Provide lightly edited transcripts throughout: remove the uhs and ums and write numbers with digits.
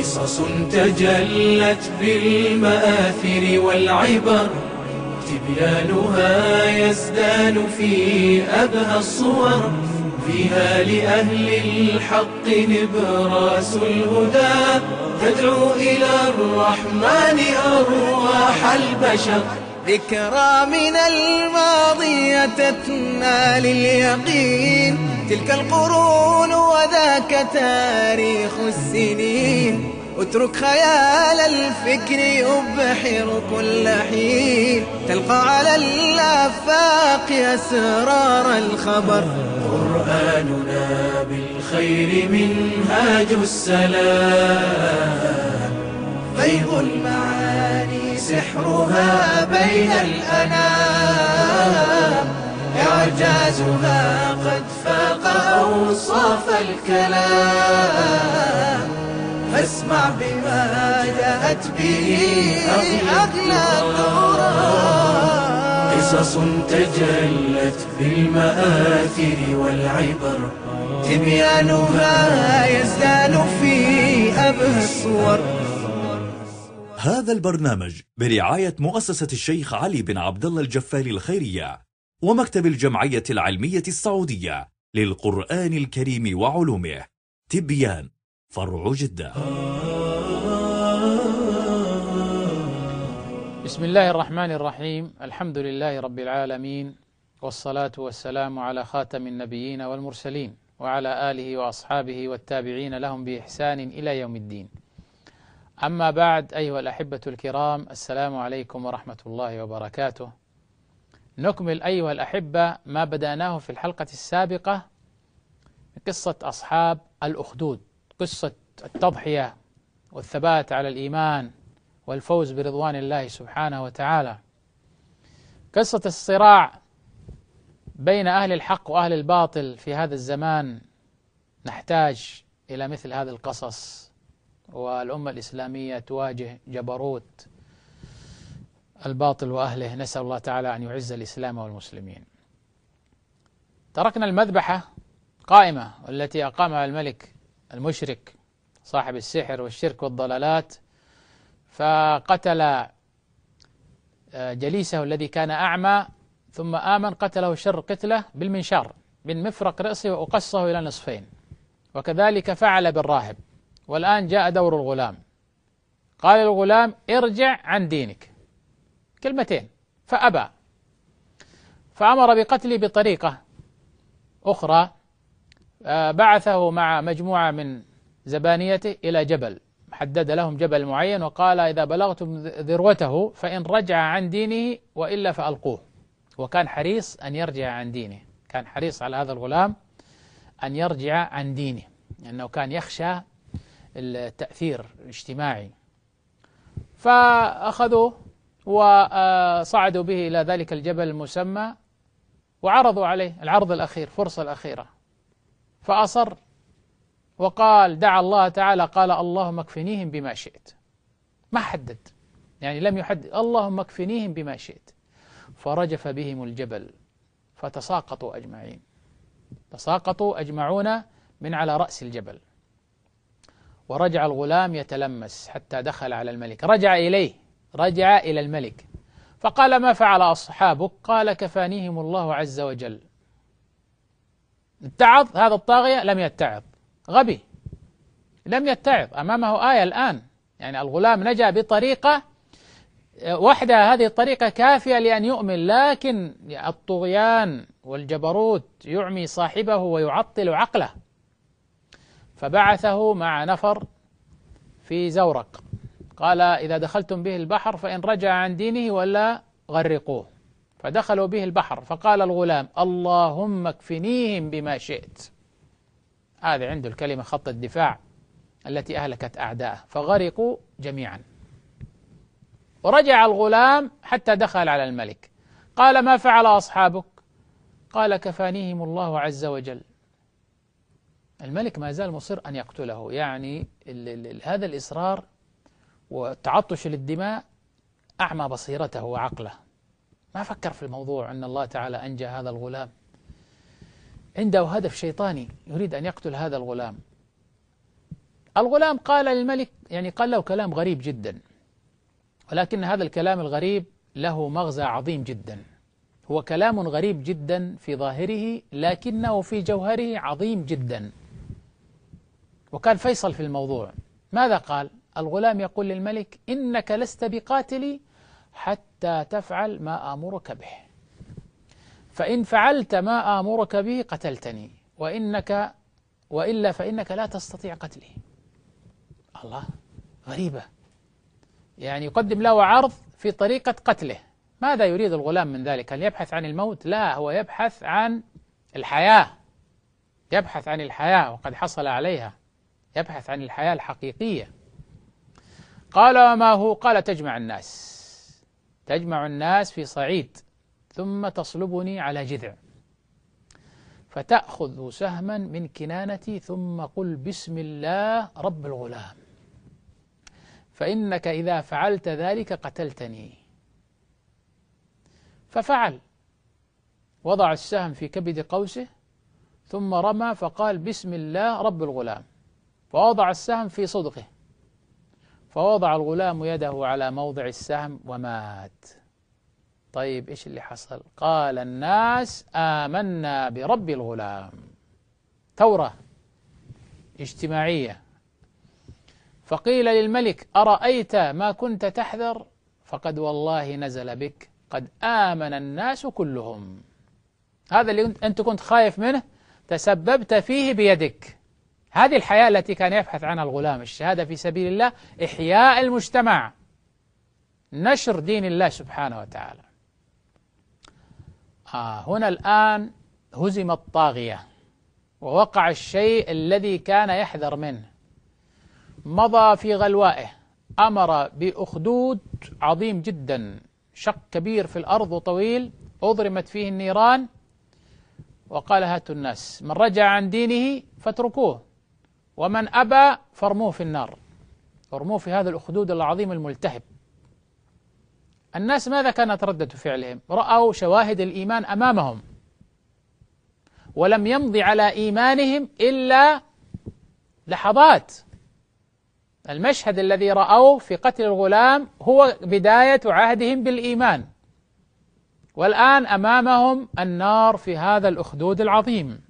قصص تجلت بالمآثر والعبر، تبيانها يزدان في أبهى الصور، فيها لأهل الحق نبراس الهدى، تدعو إلى الرحمن أرواح البشر. ذكرى من الماضي تتنا لليقين، تلك القرون وذاك تاريخ السنين، اترك خيال الفكر يبحر كل حين، تلقى على الآفاق أسرار الخبر. قرآننا بالخير منهاج السلام، فيض المعاني سحرها بين الأنام، إعجازها قد فاق أوصاف الكلام، فاسمع بما جاءت به أغلى الدرر. قصص تجلت بالمآثر والعبر، تبيانها يزدان في أبهى الصور. هذا البرنامج برعاية مؤسسة الشيخ علي بن عبد الله الجفاري الخيرية ومكتب الجمعية العلمية السعودية للقرآن الكريم وعلومه. تبيان، فرع جدة. بسم الله الرحمن الرحيم. الحمد لله رب العالمين، والصلاة والسلام على خاتم النبيين والمرسلين، وعلى آله وأصحابه والتابعين لهم بإحسان إلى يوم الدين. أما بعد، أيها الأحبة الكرام، السلام عليكم ورحمة الله وبركاته. نكمل أيها الأحبة ما بدأناه في الحلقة السابقة، قصة أصحاب الأخدود، قصة التضحية والثبات على الإيمان والفوز برضوان الله سبحانه وتعالى، قصة الصراع بين أهل الحق وأهل الباطل في هذا الزمان. نحتاج إلى مثل هذه القصص، والأمة الإسلامية تواجه جبروت الباطل وأهله. نسأل الله تعالى أن يعز الإسلام والمسلمين. تركنا المذبحة قائمة والتي أقامها الملك المشرك صاحب السحر والشرك والضلالات، فقتل جليسه الذي كان أعمى ثم آمن، قتله شر قتله بالمنشار من مفرق رأسه وأقصه إلى نصفين، وكذلك فعل بالراهب. والآن جاء دور الغلام، قال الغلام ارجع عن دينك، كلمتين، فأبى، فأمر بقتله بطريقة أخرى. بعثه مع مجموعة من زبانيته إلى جبل، حدد لهم جبل معين وقال إذا بلغتم ذروته فإن رجع عن دينه وإلا فألقوه. وكان حريص أن يرجع عن دينه، كان حريص على هذا الغلام أن يرجع عن دينه، لأنه كان يخشى التأثير الاجتماعي. فأخذوه وصعدوا به إلى ذلك الجبل المسمى وعرضوا عليه العرض الأخير، فرصة الأخيرة، فأصر وقال دعا الله تعالى، قال اللهم اكفنيهم بما شئت. ما حدد، يعني لم يحدد، اللهم اكفنيهم بما شئت. فرجف بهم الجبل فتساقطوا أجمعين، تساقطوا أجمعون من على رأس الجبل. ورجع الغلام يتلمس حتى دخل على الملك، رجع إلى الملك فقال ما فعل أصحابك؟ قال كفانيهم الله عز وجل. اتعظ هذا الطاغية؟ لم يتعظ، غبي، لم يتعظ. أمامه آية الآن، يعني الغلام نجا بطريقة واحدة، هذه الطريقة كافية لأن يؤمن، لكن الطغيان والجبروت يعمي صاحبه ويعطل عقله. فبعثه مع نفر في زورق، قال إذا دخلتم به البحر فإن رجع عن دينه ولا غرقوه. فدخلوا به البحر، فقال الغلام اللهم اكفنيهم بما شئت. هذه عنده الكلمة خط الدفاع التي أهلكت أعداءه، فغرقوا جميعا. ورجع الغلام حتى دخل على الملك، قال ما فعل أصحابك؟ قال كفانيهم الله عز وجل. الملك ما زال مصر أن يقتله، يعني هذا الإصرار والتعطش للدماء أعمى بصيرته وعقله، ما فكر في الموضوع أن الله تعالى أنجى هذا الغلام. عنده هدف شيطاني، يريد أن يقتل هذا الغلام. الغلام قال للملك، يعني قال له كلام غريب جدا، ولكن هذا الكلام الغريب له مغزى عظيم جدا. هو كلام غريب جدا في ظاهره، لكنه في جوهره عظيم جدا، وكان فيصل في الموضوع. ماذا قال؟ الغلام يقول للملك: إنك لست بقاتلي حتى تفعل ما آمرك به، فإن فعلت ما آمرك به قتلتني، وإلا فإنك لا تستطيع قتلي. الله، غريبة، يعني يقدم له عرض في طريقة قتله. ماذا يريد الغلام من ذلك؟ هل يبحث عن الموت؟ لا، هو يبحث عن الحياة، يبحث عن الحياة وقد حصل عليها، يبحث عن الحياة الحقيقية. قال: وما هو؟ قال: تجمع الناس في صعيد، ثم تصلبني على جذع، فتأخذ سهما من كنانتي، ثم قل بسم الله رب الغلام، فإنك إذا فعلت ذلك قتلتني. ففعل، وضع السهم في كبد قوسه، ثم رمى فقال بسم الله رب الغلام، فوضع السهم في صدغه، فوضع الغلام يده على موضع السهم ومات. طيب إيش اللي حصل؟ قال الناس: آمنا برب الغلام. ثورة اجتماعية. فقيل للملك: أرأيت ما كنت تحذر؟ فقد والله نزل بك، قد آمن الناس كلهم. هذا اللي أنت كنت خايف منه تسببت فيه بيدك. هذه الحياة التي كان يبحث عنها الغلام، الشهادة في سبيل الله، إحياء المجتمع، نشر دين الله سبحانه وتعالى. هنا الآن هزم الطاغية، ووقع الشيء الذي كان يحذر منه. مضى في غلوائه، أمر بأخدود عظيم جدا، شق كبير في الأرض وطويل، أضرمت فيه النيران، وقال: هاتوا الناس، من رجع عن دينه فاتركوه، ومن أبى فارموه في النار، ارموه في هذا الأخدود العظيم الملتهب. الناس ماذا كانت ردة فعلهم؟ رأوا شواهد الإيمان أمامهم، ولم يمض على إيمانهم إلا لحظات. المشهد الذي رأوه في قتل الغلام هو بداية عهدهم بالإيمان، والآن أمامهم النار في هذا الأخدود العظيم.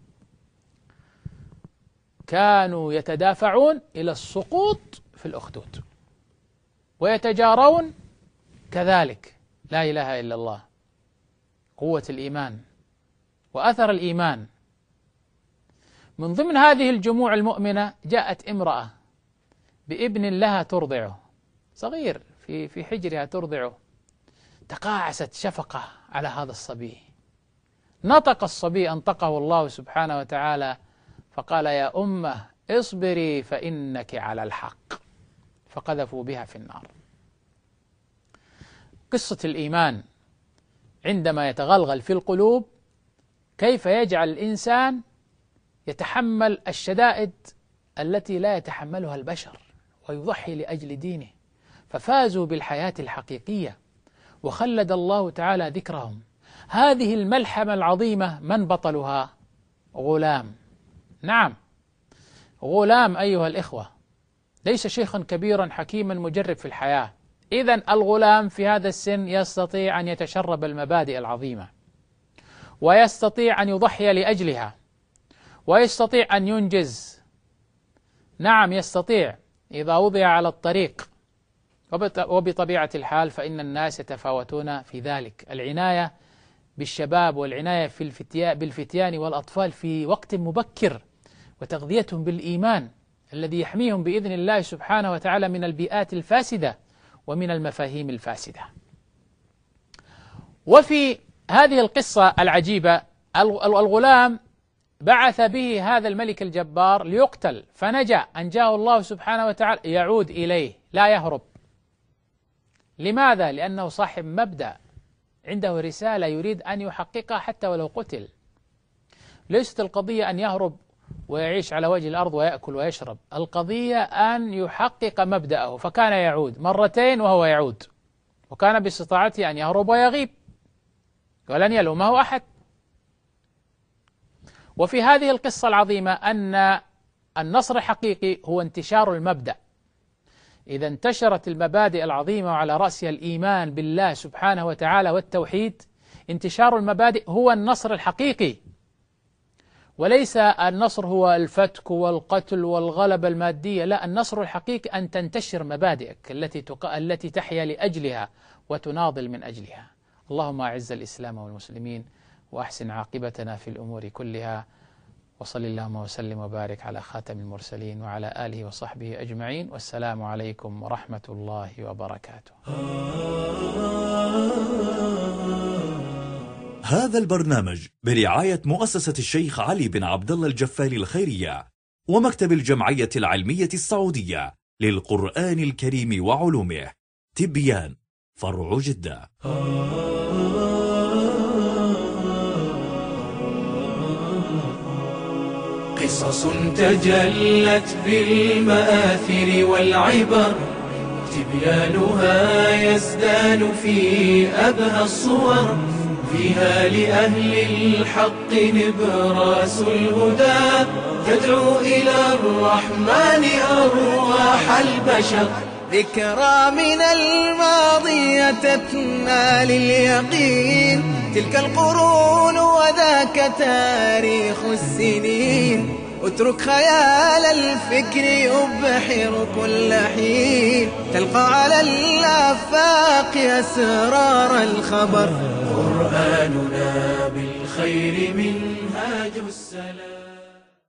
كانوا يتدافعون إلى السقوط في الأخدود، ويتجارون كذلك. لا إله إلا الله، قوة الإيمان وأثر الإيمان. من ضمن هذه الجموع المؤمنة جاءت امرأة بابن لها ترضعه، صغير في حجرها ترضعه، تقاعست شفقة على هذا الصبي. نطق الصبي، أنطقه الله سبحانه وتعالى، فقال: يا أمه اصبري فإنك على الحق، فقذفوا بها في النار. قصة الإيمان عندما يتغلغل في القلوب، كيف يجعل الإنسان يتحمل الشدائد التي لا يتحملها البشر، ويضحي لأجل دينه. ففازوا بالحياة الحقيقية، وخلد الله تعالى ذكرهم. هذه الملحمة العظيمة من بطلها؟ غلام. نعم، غلام أيها الإخوة، ليس شيخا كبيرا حكيما مجرب في الحياة. إذن الغلام في هذا السن يستطيع أن يتشرب المبادئ العظيمة، ويستطيع أن يضحي لأجلها، ويستطيع أن ينجز. نعم يستطيع إذا وضع على الطريق، وبطبيعة الحال فإن الناس يتفاوتون في ذلك. العناية بالشباب والعناية بالفتيان والأطفال في وقت مبكر، وتغذيتهم بالإيمان الذي يحميهم بإذن الله سبحانه وتعالى من البيئات الفاسدة ومن المفاهيم الفاسدة. وفي هذه القصة العجيبة، الغلام بعث به هذا الملك الجبار ليقتل، فنجا، أنجاه الله سبحانه وتعالى، يعود إليه لا يهرب. لماذا؟ لأنه صاحب مبدأ، عنده رسالة يريد أن يحققها حتى ولو قتل. ليست القضية أن يهرب ويعيش على وجه الأرض ويأكل ويشرب، القضية أن يحقق مبدأه. فكان يعود مرتين وهو يعود، وكان باستطاعته أن يهرب ويغيب ولن يلومه أحد. وفي هذه القصة العظيمة أن النصر الحقيقي هو انتشار المبدأ. إذا انتشرت المبادئ العظيمة وعلى رأسها الإيمان بالله سبحانه وتعالى والتوحيد، انتشار المبادئ هو النصر الحقيقي، وليس النصر هو الفتك والقتل والغلبة المادية. لا، النصر الحقيقي أن تنتشر مبادئك التي تحيا لأجلها وتناضل من أجلها. اللهم أعز الإسلام والمسلمين وأحسن عاقبتنا في الأمور كلها، وصل اللهم وسلم وبارك على خاتم المرسلين وعلى آله وصحبه أجمعين، والسلام عليكم ورحمة الله وبركاته. هذا البرنامج برعاية مؤسسة الشيخ علي بن عبد الله الجفالي الخيرية ومكتب الجمعية العلمية السعودية للقرآن الكريم وعلومه، تبيان، فرع جدة. قصص تجلت بالمآثر والعبر، تبيانها يزدان في أبهى الصور، فيها لأهل الحق نبراس الهدى، تدعو إلى الرحمن أرواح البشر. ذكرى من الماضي تتنا لليقين، تلك القرون وذاك تاريخ السنين، اترك خيال الفكر يبحر كل حين، تلقى على الآفاق أسرار الخبر. قرآننا بالخير منهاج السلام.